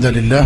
الحمد لله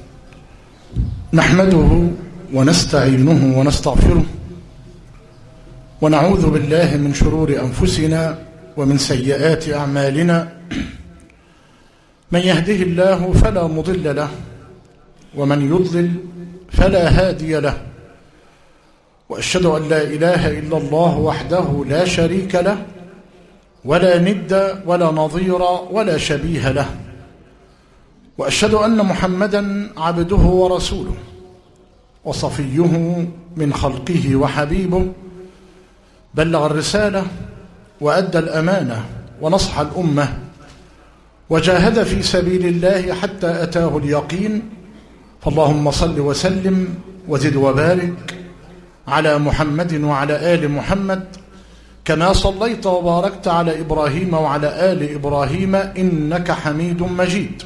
نحمده ونستعينه ونستغفره ونعوذ بالله من شرور أنفسنا ومن سيئات أعمالنا. من يهده الله فلا مضل له ومن يضلل فلا هادي له، وأشهد أن لا إله إلا الله وحده لا شريك له ولا ند ولا نظير ولا شبيه له، وأشهد أن محمدا عبده ورسوله وصفيه من خلقه وحبيبه، بلغ الرسالة وأدى الأمانة ونصح الأمة وجاهد في سبيل الله حتى أتاه اليقين. فاللهم صل وسلم وزد وبارك على محمد وعلى آل محمد كما صليت وباركت على إبراهيم وعلى آل إبراهيم إنك حميد مجيد.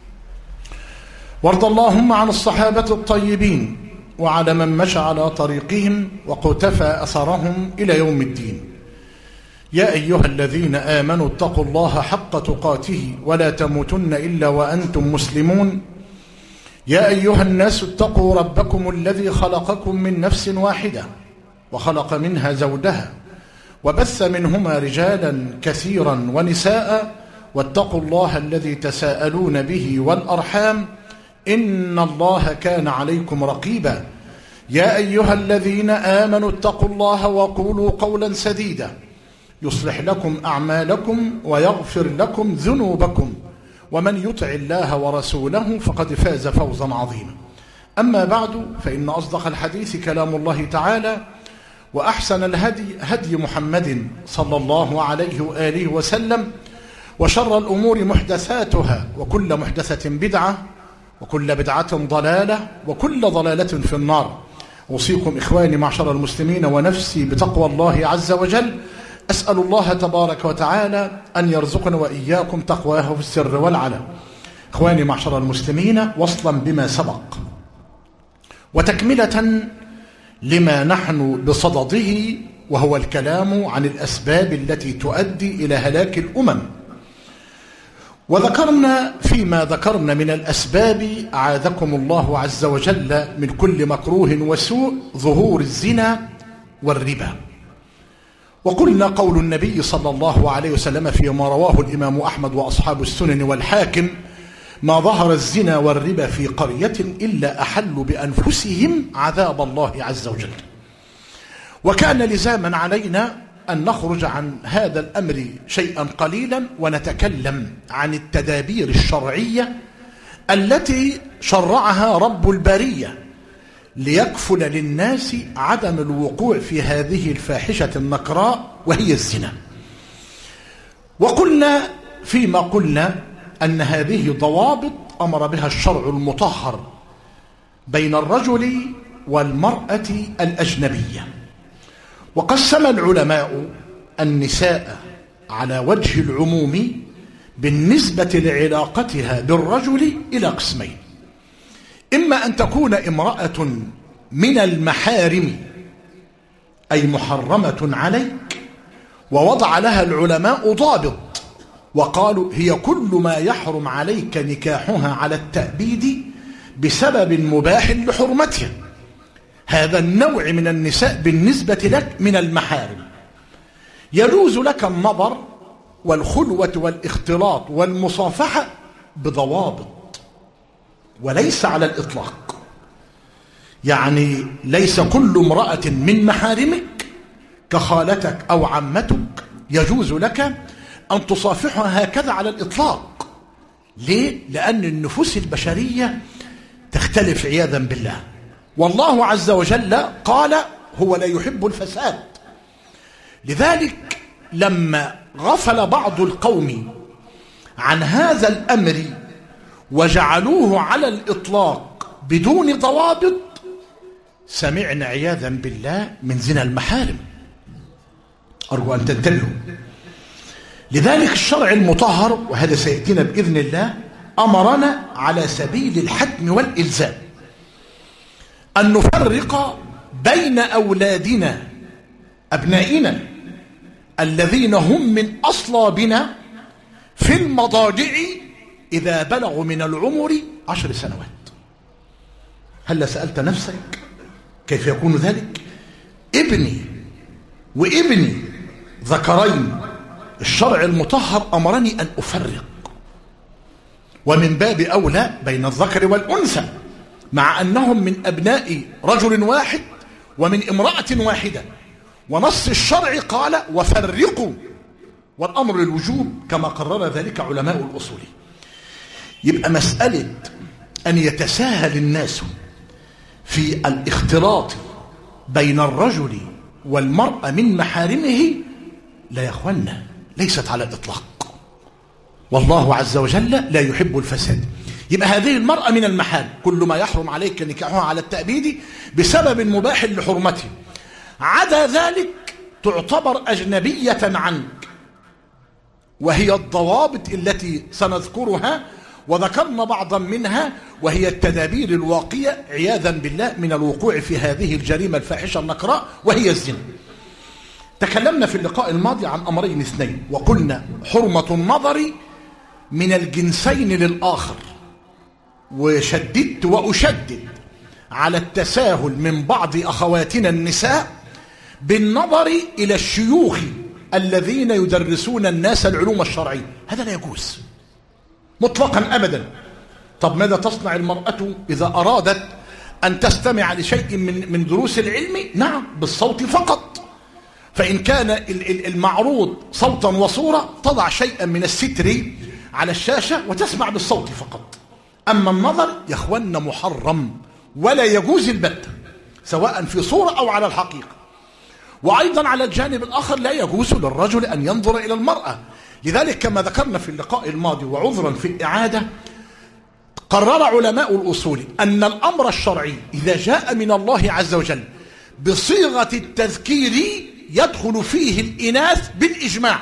وارض اللهم عن الصحابة الطيبين وعلى من مشى على طريقهم وقتفى أثرهم إلى يوم الدين. يا أيها الذين آمنوا اتقوا الله حق تقاته ولا تموتن إلا وأنتم مسلمون. يا أيها الناس اتقوا ربكم الذي خلقكم من نفس واحدة وخلق منها زوجها وبث منهما رجالا كثيرا ونساء، واتقوا الله الذي تساءلون به والأرحام إن الله كان عليكم رقيبا. يا أيها الذين آمنوا اتقوا الله وقولوا قولا سديدا يصلح لكم أعمالكم ويغفر لكم ذنوبكم، ومن يطع الله ورسوله فقد فاز فوزا عظيما. أما بعد، فإن أصدق الحديث كلام الله تعالى، وأحسن الهدي هدي محمد صلى الله عليه وآله وسلم، وشر الأمور محدثاتها، وكل محدثة بدعة، وكل بدعة ضلالة، وكل ضلالة في النار. أوصيكم إخواني معشر المسلمين ونفسي بتقوى الله عز وجل. أسأل الله تبارك وتعالى أن يرزقنا وإياكم تقواه في السر والعلن. إخواني معشر المسلمين، وصلا بما سبق وتكملة لما نحن بصدده، وهو الكلام عن الأسباب التي تؤدي إلى هلاك الأمم. وذكرنا فيما ذكرنا من الأسباب أعاذكم الله عز وجل من كل مكروه وسوء ظهور الزنا والربا. وقلنا قول النبي صلى الله عليه وسلم فيما رواه الإمام أحمد وأصحاب السنن والحاكم: ما ظهر الزنا والربا في قرية إلا أحلوا بأنفسهم عذاب الله عز وجل. وكان لزاما علينا أن نخرج عن هذا الأمر شيئا قليلا ونتكلم عن التدابير الشرعية التي شرعها رب البرية ليكفل للناس عدم الوقوع في هذه الفاحشة النكراء وهي الزنا. وقلنا فيما قلنا أن هذه ضوابط أمر بها الشرع المطهر بين الرجل والمرأة الأجنبية. وقسم العلماء النساء على وجه العموم بالنسبة لعلاقتها بالرجل إلى قسمين: إما أن تكون امرأة من المحارم أي محرمة عليك، ووضع لها العلماء ضابط وقالوا هي كل ما يحرم عليك نكاحها على التأبيد بسبب مباح لحرمتها. هذا النوع من النساء بالنسبة لك من المحارم يجوز لك النظر والخلوة والاختلاط والمصافحة بضوابط، وليس على الإطلاق. يعني ليس كل امرأة من محارمك كخالتك أو عمتك يجوز لك أن تصافحها هكذا على الإطلاق. ليه؟ لأن النفوس البشرية تختلف عياذا بالله، والله عز وجل قال هو لا يحب الفساد. لذلك لما غفل بعض القوم عن هذا الأمر وجعلوه على الإطلاق بدون ضوابط، سمعنا عياذا بالله من زنا المحارم. أرجو أن تنتبهوا. لذلك الشرع المطهر، وهذا سيأتينا بإذن الله، أمرنا على سبيل الحتم والإلزام أن نفرق بين أولادنا أبنائنا الذين هم من أصلابنا في المضاجع إذا بلغوا من العمر 10 سنوات. هل سألت نفسك كيف يكون ذلك؟ ابني وابني ذكرين، الشرع المطهر أمرني أن أفرق، ومن باب أولى بين الذكر والأنثى، مع أنهم من أبناء رجل واحد ومن امرأة واحدة، ونص الشرع قال وفرقوا، والأمر للوجوب كما قرر ذلك علماء الأصول. يبقى مسألة أن يتساهل الناس في الاختلاط بين الرجل والمرأة من محارمه لا يا أخوانا ليست على الإطلاق، والله عز وجل لا يحب الفساد. يبقى هذه المرأة من المحارم، كل ما يحرم عليك نكاحها على التأبيد بسبب مباح لحرمته، عدا ذلك تعتبر أجنبية عنك، وهي الضوابط التي سنذكرها وذكرنا بعضا منها، وهي التدابير الواقية عياذا بالله من الوقوع في هذه الجريمة الفاحشة النكراء وهي الزنا. تكلمنا في اللقاء الماضي عن أمرين اثنين، وقلنا حرمة النظر من الجنسين للآخر، وشددت وأشدد على التساهل من بعض أخواتنا النساء بالنظر إلى الشيوخ الذين يدرسون الناس العلوم الشرعية. هذا لا يجوز مطلقا أبدا. طب ماذا تصنع المرأة إذا أرادت أن تستمع لشيء من دروس العلم؟ نعم بالصوت فقط، فإن كان المعروض صوتا وصورة تضع شيئا من الستر على الشاشة وتسمع بالصوت فقط. أما النظر يا أخوانا محرم ولا يجوز البتة، سواء في صورة أو على الحقيقة. وأيضا على الجانب الآخر لا يجوز للرجل أن ينظر إلى المرأة. لذلك كما ذكرنا في اللقاء الماضي وعذرا في الإعادة، قرر علماء الأصول أن الأمر الشرعي إذا جاء من الله عز وجل بصيغة التذكير يدخل فيه الإناث بالإجماع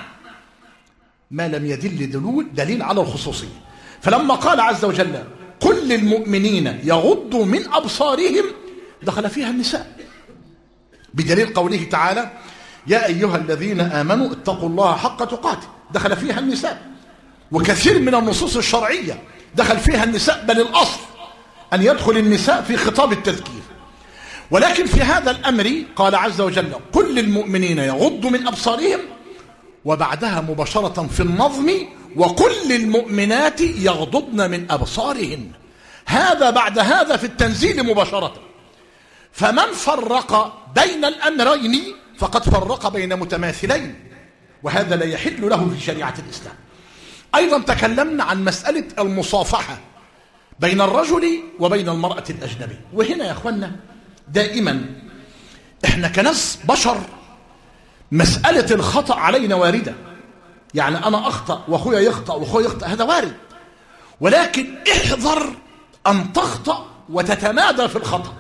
ما لم يدل دليل على الخصوصية. فلما قال عز وجل قل للمؤمنين يغضوا من أبصارهم دخل فيها النساء، بدليل قوله تعالى يا أيها الذين آمنوا اتقوا الله حق تقاته، دخل فيها النساء. وكثير من النصوص الشرعية دخل فيها النساء، بل الأصل أن يدخل النساء في خطاب التذكير. ولكن في هذا الأمر قال عز وجل قل للمؤمنين يغضوا من أبصارهم، وبعدها مباشرة في النظم وقل للمؤمنات يغضضن من أبصارهن، هذا بعد هذا في التنزيل مباشرة. فمن فرق بين الأمرين فقد فرق بين متماثلين، وهذا لا يحل له في شريعة الإسلام. أيضا تكلمنا عن مسألة المصافحة بين الرجل وبين المرأة الأجنبية. وهنا يا أخوانا دائما إحنا كناس بشر مسألة الخطأ علينا واردة، يعني أنا أخطأ وأخويا يخطأ وأخويا يخطأ، هذا وارد، ولكن احذر أن تخطأ وتتمادى في الخطأ.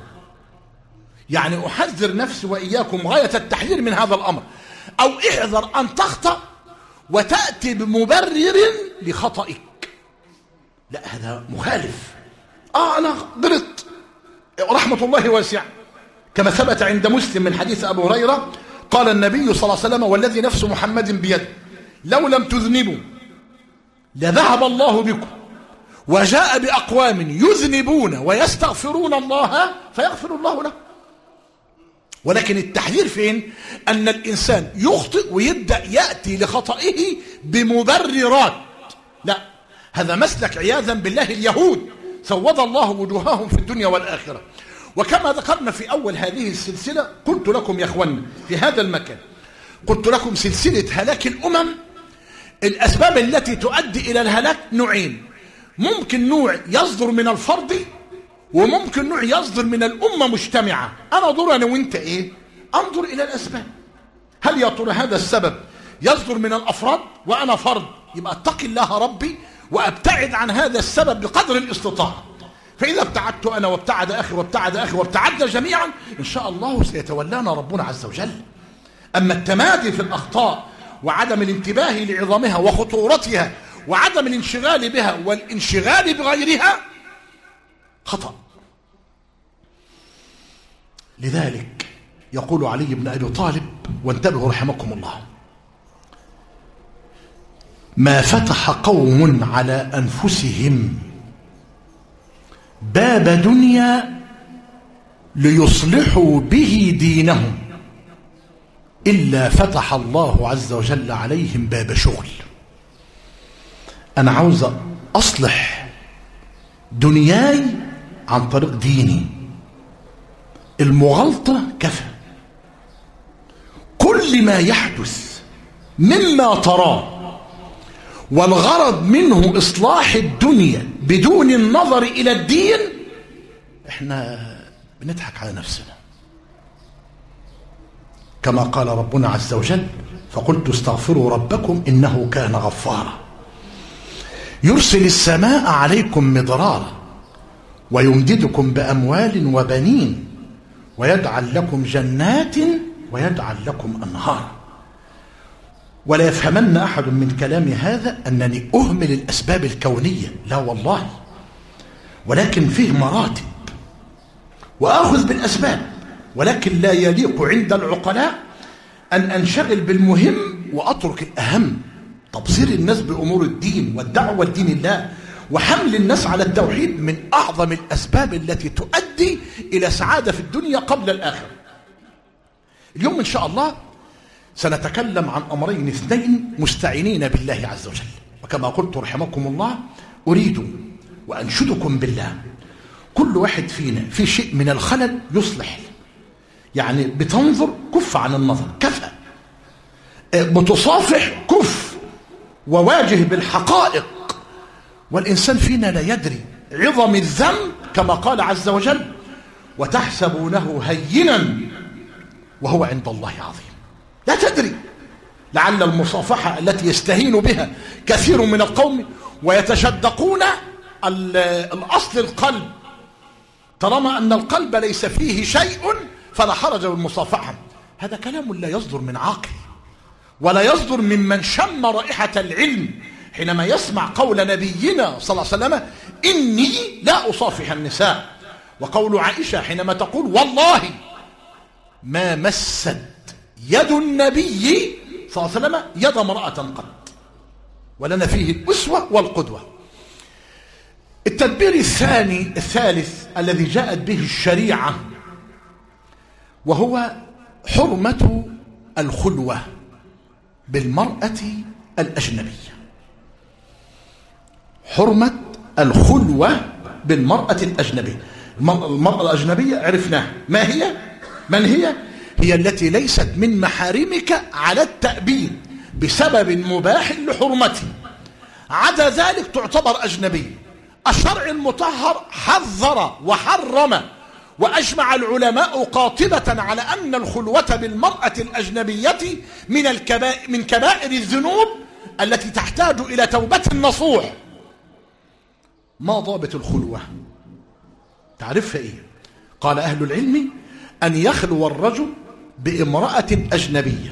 يعني أحذر نفسي وإياكم غاية التحذير من هذا الأمر. أو احذر أن تخطأ وتأتي بمبرر لخطئك، لا هذا مخالف. أنا غلطت، رحمة الله واسعة، كما ثبت عند مسلم من حديث أبو هريرة قال النبي صلى الله عليه وسلم والذي نفس محمد بيده لو لم تذنبوا لذهب الله بكم وجاء بأقوام يذنبون ويستغفرون الله فيغفر الله له. ولكن التحذير فين؟ أن الإنسان يخطئ ويبدأ يأتي لخطئه بمبررات، لا، هذا مسلك عياذا بالله اليهود سود الله وجوههم في الدنيا والآخرة. وكما ذكرنا في أول هذه السلسلة قلت لكم يا أخوان في هذا المكان، قلت لكم سلسلة هلاك الأمم الأسباب التي تؤدي إلى الهلاك نوعين، ممكن نوع يصدر من الفرد وممكن نوع يصدر من الأمة مجتمعة. أنا أدور أنا وإنت إيه؟ أنظر إلى الأسباب. هل يا ترى هذا السبب يصدر من الأفراد وأنا فرد، يبقى اتق الله ربي وأبتعد عن هذا السبب بقدر الاستطاعة. فإذا ابتعدت أنا وابتعد أخي وابتعد أخي وابتعدنا جميعا إن شاء الله سيتولانا ربنا عز وجل. أما التمادي في الأخطاء وعدم الانتباه لعظمها وخطورتها وعدم الانشغال بها والانشغال بغيرها خطأ. لذلك يقول علي بن أبي طالب، وانتبهوا رحمكم الله، ما فتح قوم على أنفسهم باب دنيا ليصلحوا به دينهم إلا فتح الله عز وجل عليهم باب شغل. أنا عاوز أصلح دنياي عن طريق ديني، المغالطة كفى. كل ما يحدث مما تراه والغرض منه إصلاح الدنيا بدون النظر إلى الدين، إحنا بنضحك على نفسنا. كما قال ربنا عز وجل: فقلت استغفروا ربكم إنه كان غفارا يرسل السماء عليكم مدرارا ويمددكم بأموال وبنين ويجعل لكم جنات ويجعل لكم أنهارا. ولا يفهمن أحد من كلامي هذا أنني أهمل الأسباب الكونية، لا والله، ولكن فيه مراتب وآخذ بالأسباب، ولكن لا يليق عند العقلاء أن أنشغل بالمهم وأترك الأهم. تبصير الناس بأمور الدين والدعوة لدين الله وحمل الناس على التوحيد من أعظم الأسباب التي تؤدي إلى سعادة في الدنيا قبل الآخرة. اليوم إن شاء الله سنتكلم عن أمرين اثنين مستعينين بالله عز وجل، وكما قلت رحمكم الله أريد وأنشدكم بالله كل واحد فينا في شيء من الخلل يصلح. يعني بتنظر كف عن النظر كفى، بتصافح كف وواجه بالحقائق. والإنسان فينا لا يدري عظم الذنب كما قال عز وجل: وتحسبونه هينا وهو عند الله عظيم. لا تدري، لعل المصافحة التي يستهين بها كثير من القوم ويتشدقون الأصل القلب، طالما أن القلب ليس فيه شيء فلا حرج بالمصافحة. هذا كلام لا يصدر من عاقل ولا يصدر ممن شم رائحة العلم حينما يسمع قول نبينا صلى الله عليه وسلم: إني لا أصافح النساء، وقول عائشة حينما تقول: والله ما مست يد النبي صلى الله عليه وسلم يد امرأة قط. ولنا فيه الأسوة والقدوة. التدبير الثالث الذي جاءت به الشريعة وهو حرمة الخلوة بالمرأة الأجنبية. حرمة الخلوة بالمرأة الأجنبية. المرأة الأجنبية عرفناها، ما هي؟ من هي؟ هي التي ليست من محارمك على التأبيد بسبب مباح لحرمته، عدا ذلك تعتبر أجنبية. الشرع المطهر حذر وحرم، وأجمع العلماء قاطبة على أن الخلوة بالمرأة الأجنبية من كبائر الذنوب التي تحتاج إلى توبة نصوح. ما ضابط الخلوة؟ تعرفها إيه؟ قال أهل العلم: أن يخلو الرجل بامرأة أجنبية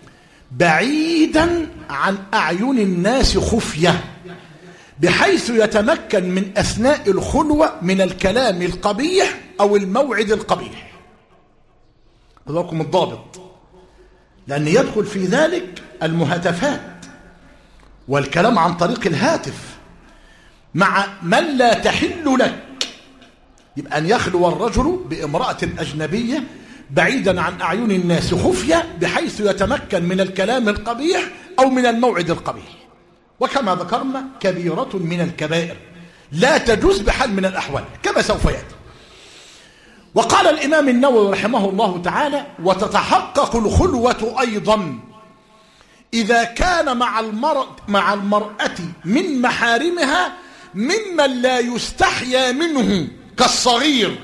بعيدا عن أعين الناس خفية، بحيث يتمكن من أثناء الخلوة من الكلام القبيح أو الموعد القبيح. هذاكم الضابط، لأن يدخل في ذلك المهاتفات والكلام عن طريق الهاتف مع من لا تحل لك. يبقى أن يخلو الرجل بامرأة أجنبية بعيدا عن أعين الناس خفية، بحيث يتمكن من الكلام القبيح أو من الموعد القبيح. وكما ذكرنا كبيرة من الكبائر لا تجوز بحال من الأحوال كما سوف يأتي. وقال الإمام النووي رحمه الله تعالى: وتتحقق الخلوة أيضا إذا كان مع المرأة من محارمها ممن لا يستحيا منه كالصغير.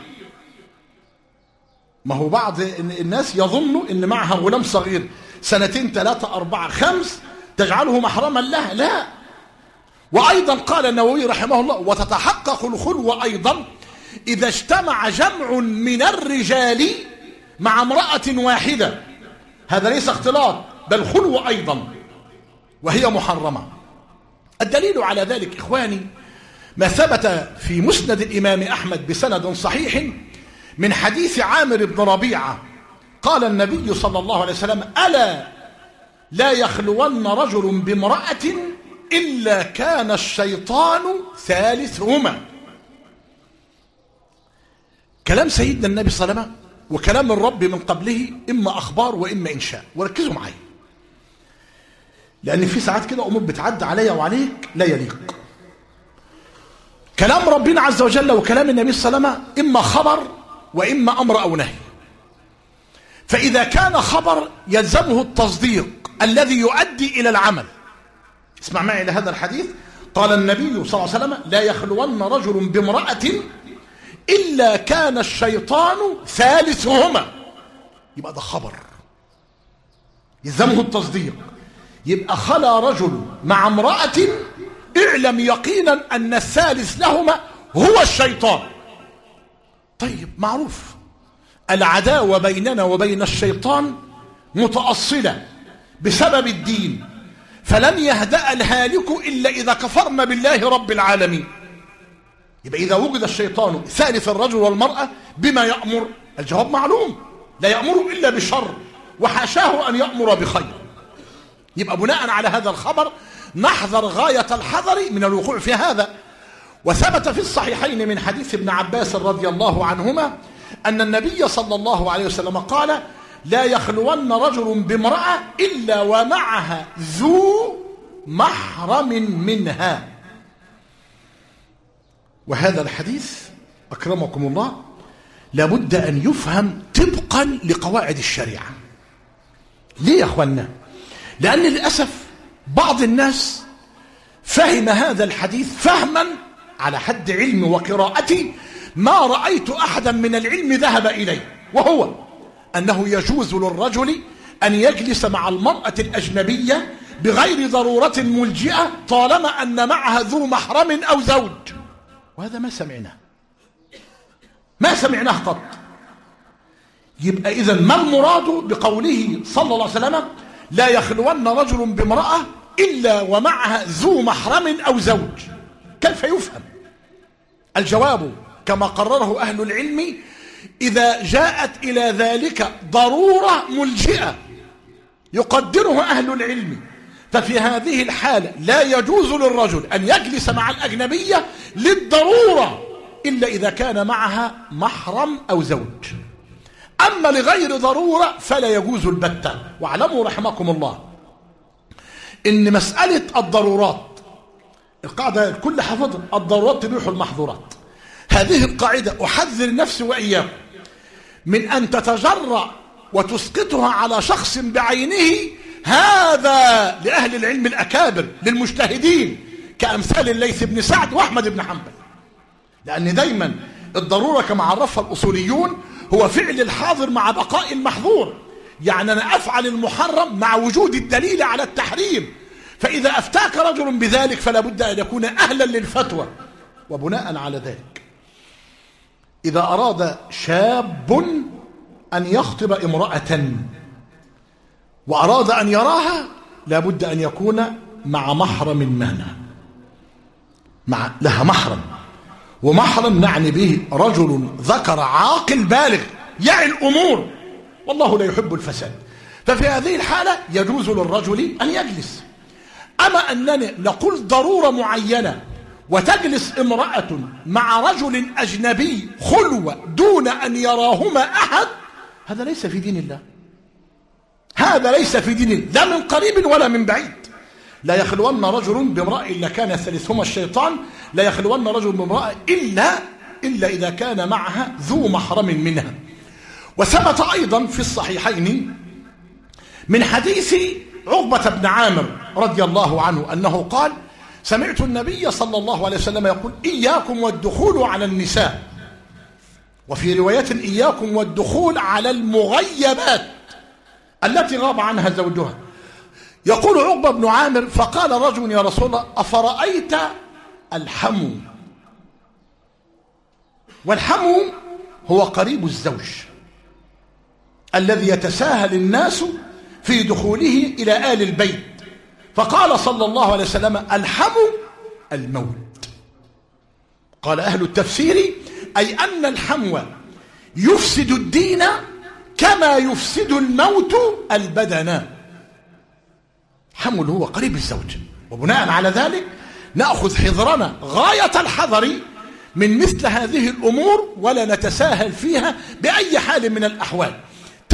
ما هو بعض الناس يظن ان معها غلام صغير 2 3 4 5 تجعله محرما لها، لا. وايضا قال النووي رحمه الله: وتتحقق الخلوة ايضا اذا اجتمع جمع من الرجال مع امرأة واحدة. هذا ليس اختلاط بل خلوة ايضا، وهي محرمة. الدليل على ذلك إخواني ما ثبت في مسند الإمام أحمد بسند صحيح من حديث عامر بن ربيعة قال النبي صلى الله عليه وسلم: ألا لا يخلون رجل بامرأة إلا كان الشيطان ثالثهما. كلام سيدنا النبي صلى الله عليه وسلم وكلام الرب من قبله إما أخبار وإما إنشاء. وركزوا معي، لأن في ساعات كده أمور بتعدي عليا وعليك لا يليق. كلام ربنا عز وجل وكلام النبي صلى الله عليه وسلم إما خبر وإما أمر أو نهي. فإذا كان خبر يلزمه التصديق الذي يؤدي إلى العمل. اسمع معي إلى هذا الحديث. قال النبي صلى الله عليه وسلم: لا يخلون رجل بامرأة إلا كان الشيطان ثالثهما. يبقى ده خبر يلزمه التصديق. يبقى خلا رجل مع امرأة، اعلم يقينا أن الثالث لهما هو الشيطان. طيب معروف العداوة بيننا وبين الشيطان متأصلة بسبب الدين، فلن يهدأ الهالك إلا إذا كفرنا بالله رب العالمين. يبقى إذا وجد الشيطان ثالث الرجل والمرأة بما يأمر؟ الجواب معلوم، لا يأمر إلا بشر، وحاشاه أن يأمر بخير. يبقى بناء على هذا الخبر نحذر غاية الحذر من الوقوع في هذا. وثبت في الصحيحين من حديث ابن عباس رضي الله عنهما أن النبي صلى الله عليه وسلم قال: لا يخلون رجل بامرأة إلا ومعها ذو محرم منها. وهذا الحديث أكرمكم الله لابد أن يفهم طبقا لقواعد الشريعة. ليه يا أخوانا؟ لأن للأسف بعض الناس فهم هذا الحديث فهما على حد علمي وقراءتي ما رأيت أحدا من العلم ذهب إليه، وهو أنه يجوز للرجل أن يجلس مع المرأة الأجنبية بغير ضرورة ملجئة طالما أن معها ذو محرم أو زوج. وهذا ما سمعناه قط. يبقى إذن ما المراد بقوله صلى الله عليه وسلم: لا يخلون رجل بامرأة إلا ومعها ذو محرم أو زوج؟ كيف يفهم؟ الجواب كما قرره أهل العلم: إذا جاءت إلى ذلك ضرورة ملجئة يقدره أهل العلم، ففي هذه الحالة لا يجوز للرجل أن يجلس مع الأجنبية للضرورة إلا إذا كان معها محرم أو زوج. أما لغير ضرورة فلا يجوز البتة. واعلموا رحمكم الله إن مسألة الضرورات، القاعدة الكل حفظها: الضرورات تبيح المحظورات. هذه القاعدة أحذر نفسي وإياكم من أن تتجرأ وتسقطها على شخص بعينه. هذا لأهل العلم الأكابر للمجتهدين كأمثال الليث بن سعد وأحمد بن حنبل. لأن دايما الضرورة كما عرفها الأصوليون هو فعل الحاضر مع بقاء المحظور. يعني أنا أفعل المحرم مع وجود الدليل على التحريم، فإذا أفتاك رجل بذلك فلا بد أن يكون أهلا للفتوى. وبناء على ذلك إذا أراد شاب أن يخطب امرأة وأراد أن يراها لا بد أن يكون مع محرم منها، لها محرم. ومحرم نعني به رجل ذكر عاقل بالغ يعي الأمور، والله لا يحب الفساد. ففي هذه الحالة يجوز للرجل أن يجلس. أما أننا نقول ضرورة معينة وتجلس امرأة مع رجل أجنبي خلوة دون أن يراهما أحد، هذا ليس في دين الله. هذا ليس في دين الله، لا من قريب ولا من بعيد. لا يخلون رجل بامرأة إلا كان ثالثهما الشيطان. لا يخلون رجل بامرأة إلا إذا كان معها ذو محرم منها. وثبت أيضا في الصحيحين من حديث عقبة بن عامر رضي الله عنه أنه قال: سمعت النبي صلى الله عليه وسلم يقول: إياكم والدخول على النساء. وفي رواية: إياكم والدخول على المغيبات التي غاب عنها زوجها. يقول عقبة بن عامر: فقال رجل: يا رسول الله، أفرأيت الحمو؟ والحمو هو قريب الزوج الذي يتساهل الناس في دخوله إلى آل البيت. فقال صلى الله عليه وسلم: الحمو الموت. قال أهل التفسير: أي أن الحمو يفسد الدين كما يفسد الموت البدن. حمو هو قريب الزوج، وبناء على ذلك نأخذ حذرنا غاية الحذر من مثل هذه الأمور، ولا نتساهل فيها بأي حال من الأحوال.